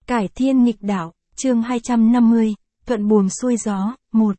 Cải thiên nghịch đạo, chương 250, thuận buồm xuôi gió, 1.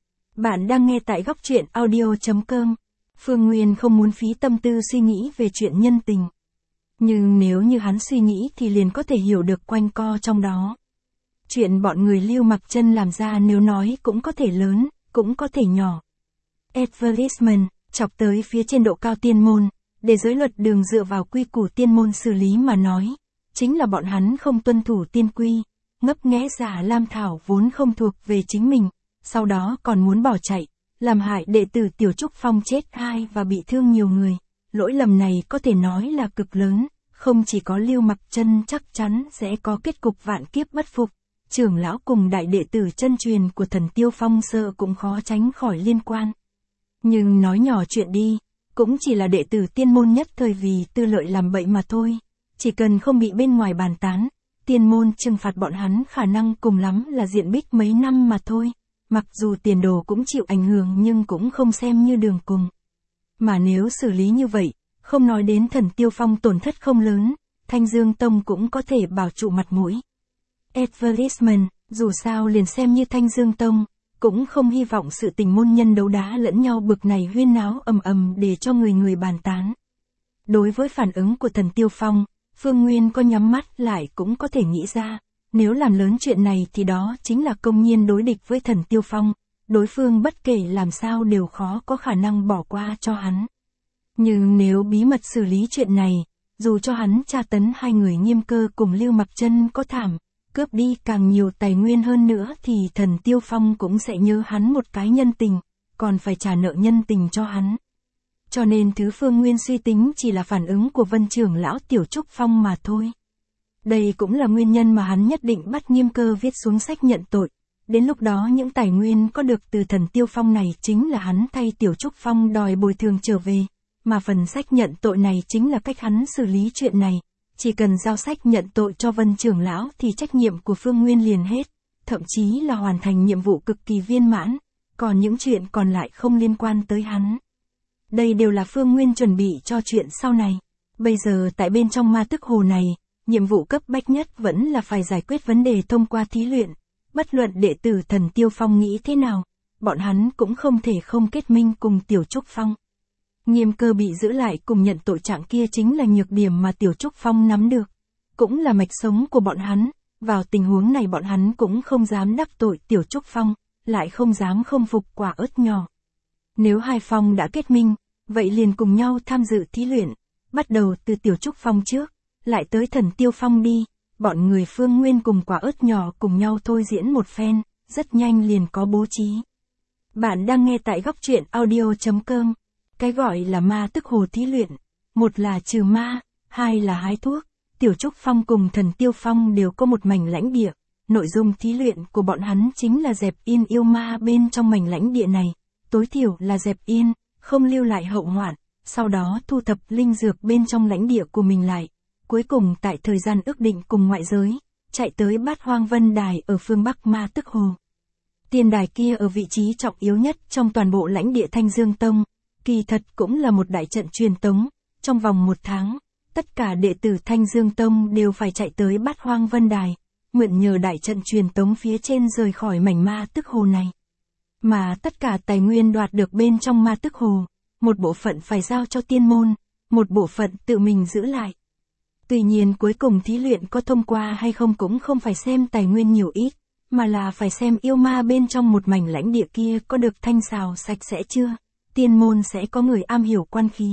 Bạn đang nghe tại góc truyện audio.com. Phương Nguyên không muốn phí tâm tư suy nghĩ về chuyện nhân tình. Nhưng nếu như hắn suy nghĩ thì liền có thể hiểu được quanh co trong đó. Chuyện bọn người Lưu Mặc Chân làm ra nếu nói cũng có thể lớn, cũng có thể nhỏ. Advertisement, chọc tới phía trên độ cao tiên môn, để giới luật đường dựa vào quy củ tiên môn xử lý mà nói. Chính là bọn hắn không tuân thủ tiên quy, ngấp nghé giả lam thảo vốn không thuộc về chính mình, sau đó còn muốn bỏ chạy, làm hại đệ tử Tiểu Trúc Phong chết 2 và bị thương nhiều người. Lỗi lầm này có thể nói là cực lớn, không chỉ có Lưu Mặc Chân chắc chắn sẽ có kết cục vạn kiếp bất phục, trưởng lão cùng đại đệ tử chân truyền của Thần Tiêu Phong sợ cũng khó tránh khỏi liên quan. Nhưng nói nhỏ chuyện đi, cũng chỉ là đệ tử tiên môn nhất thời vì tư lợi làm bậy mà thôi. Chỉ cần không bị bên ngoài bàn tán, tiên môn trừng phạt bọn hắn khả năng cùng lắm là diện bích mấy năm mà thôi. Mặc dù tiền đồ cũng chịu ảnh hưởng nhưng cũng không xem như đường cùng. Mà nếu xử lý như vậy, không nói đến Thần Tiêu Phong tổn thất không lớn, Thanh Dương Tông cũng có thể bảo trụ mặt mũi. Advertisement, dù sao liền xem như Thanh Dương Tông, cũng không hy vọng sự tình môn nhân đấu đá lẫn nhau bực này huyên náo ầm ầm để cho người người bàn tán. Đối với phản ứng của Thần Tiêu Phong, Phương Nguyên có nhắm mắt lại cũng có thể nghĩ ra, nếu làm lớn chuyện này thì đó chính là công nhiên đối địch với Thần Tiêu Phong, đối phương bất kể làm sao đều khó có khả năng bỏ qua cho hắn. Nhưng nếu bí mật xử lý chuyện này, dù cho hắn tra tấn hai người Nghiêm Cơ cùng Lưu Mặc Chân có thảm, cướp đi càng nhiều tài nguyên hơn nữa thì Thần Tiêu Phong cũng sẽ nhớ hắn một cái nhân tình, còn phải trả nợ nhân tình cho hắn. Cho nên thứ Phương Nguyên suy tính chỉ là phản ứng của Vân trưởng lão Tiểu Trúc Phong mà thôi. Đây cũng là nguyên nhân mà hắn nhất định bắt Nghiêm Cơ viết xuống sách nhận tội. Đến lúc đó những tài nguyên có được từ Thần Tiêu Phong này chính là hắn thay Tiểu Trúc Phong đòi bồi thường trở về, mà phần sách nhận tội này chính là cách hắn xử lý chuyện này. Chỉ cần giao sách nhận tội cho Vân trưởng lão thì trách nhiệm của Phương Nguyên liền hết, thậm chí là hoàn thành nhiệm vụ cực kỳ viên mãn, còn những chuyện còn lại không liên quan tới hắn. Đây đều là Phương Nguyên chuẩn bị cho chuyện sau này. Bây giờ tại bên trong ma tức hồ này, nhiệm vụ cấp bách nhất vẫn là phải giải quyết vấn đề thông qua thí luyện. Bất luận đệ tử Thần Tiêu Phong nghĩ thế nào, bọn hắn cũng không thể không kết minh cùng Tiểu Trúc Phong. Nghiêm Cơ bị giữ lại cùng nhận tội trạng kia chính là nhược điểm mà Tiểu Trúc Phong nắm được. Cũng là mạch sống của bọn hắn, vào tình huống này bọn hắn cũng không dám đắc tội Tiểu Trúc Phong, lại không dám không phục quả ớt nhỏ. Nếu hai phong đã kết minh, vậy liền cùng nhau tham dự thí luyện, bắt đầu từ Tiểu Trúc Phong trước, lại tới Thần Tiêu Phong đi, bọn người Phương Nguyên cùng quả ớt nhỏ cùng nhau thôi diễn một phen, rất nhanh liền có bố trí. Bạn đang nghe tại góc truyện audio.com. Cái gọi là ma tức hồ thí luyện, một là trừ ma, hai là hái thuốc. Tiểu Trúc Phong cùng Thần Tiêu Phong đều có một mảnh lãnh địa, nội dung thí luyện của bọn hắn chính là dẹp yên yêu ma bên trong mảnh lãnh địa này, tối thiểu là dẹp yên, không lưu lại hậu hoạn, sau đó thu thập linh dược bên trong lãnh địa của mình lại, cuối cùng tại thời gian ước định cùng ngoại giới, chạy tới Bát Hoang Vân Đài ở phương Bắc ma tức hồ. Tiên đài kia ở vị trí trọng yếu nhất trong toàn bộ lãnh địa Thanh Dương Tông, kỳ thật cũng là một đại trận truyền tống, trong vòng 1 tháng, tất cả đệ tử Thanh Dương Tông đều phải chạy tới Bát Hoang Vân Đài, nguyện nhờ đại trận truyền tống phía trên rời khỏi mảnh ma tức hồ này. Mà tất cả tài nguyên đoạt được bên trong ma tức hồ, một bộ phận phải giao cho tiên môn, một bộ phận tự mình giữ lại. Tuy nhiên cuối cùng thí luyện có thông qua hay không cũng không phải xem tài nguyên nhiều ít, mà là phải xem yêu ma bên trong một mảnh lãnh địa kia có được thanh xào sạch sẽ chưa. Tiên môn sẽ có người am hiểu quan khí.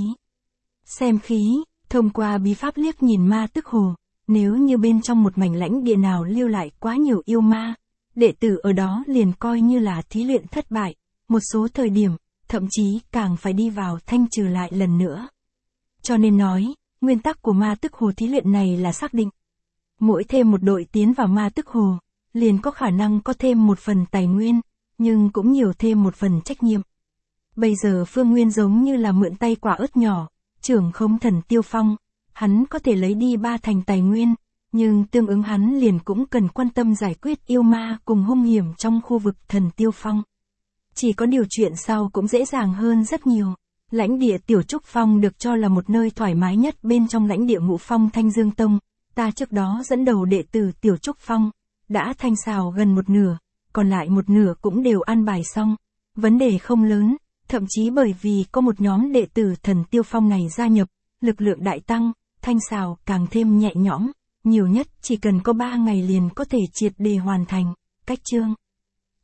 Xem khí, thông qua bí pháp liếc nhìn ma tức hồ, nếu như bên trong một mảnh lãnh địa nào lưu lại quá nhiều yêu ma, đệ tử ở đó liền coi như là thí luyện thất bại, một số thời điểm, thậm chí càng phải đi vào thanh trừ lại lần nữa. Cho nên nói, nguyên tắc của ma tức hồ thí luyện này là xác định. Mỗi thêm một đội tiến vào ma tức hồ, liền có khả năng có thêm một phần tài nguyên, nhưng cũng nhiều thêm một phần trách nhiệm. Bây giờ Phương Nguyên giống như là mượn tay quả ớt nhỏ, trưởng khống Thần Tiêu Phong, hắn có thể lấy đi 3 thành tài nguyên, nhưng tương ứng hắn liền cũng cần quan tâm giải quyết yêu ma cùng hung hiểm trong khu vực Thần Tiêu Phong. Chỉ có điều chuyện sau cũng dễ dàng hơn rất nhiều. Lãnh địa Tiểu Trúc Phong được cho là một nơi thoải mái nhất bên trong lãnh địa Ngũ Phong Thanh Dương Tông, Ta trước đó dẫn đầu đệ tử Tiểu Trúc Phong, đã thanh xào gần một nửa, còn lại một nửa cũng đều an bài xong. Vấn đề không lớn, thậm chí bởi vì có một nhóm đệ tử Thần Tiêu Phong này gia nhập, lực lượng đại tăng, thanh xào càng thêm nhẹ nhõm, nhiều nhất chỉ cần có 3 ngày liền có thể triệt để hoàn thành. Cách chương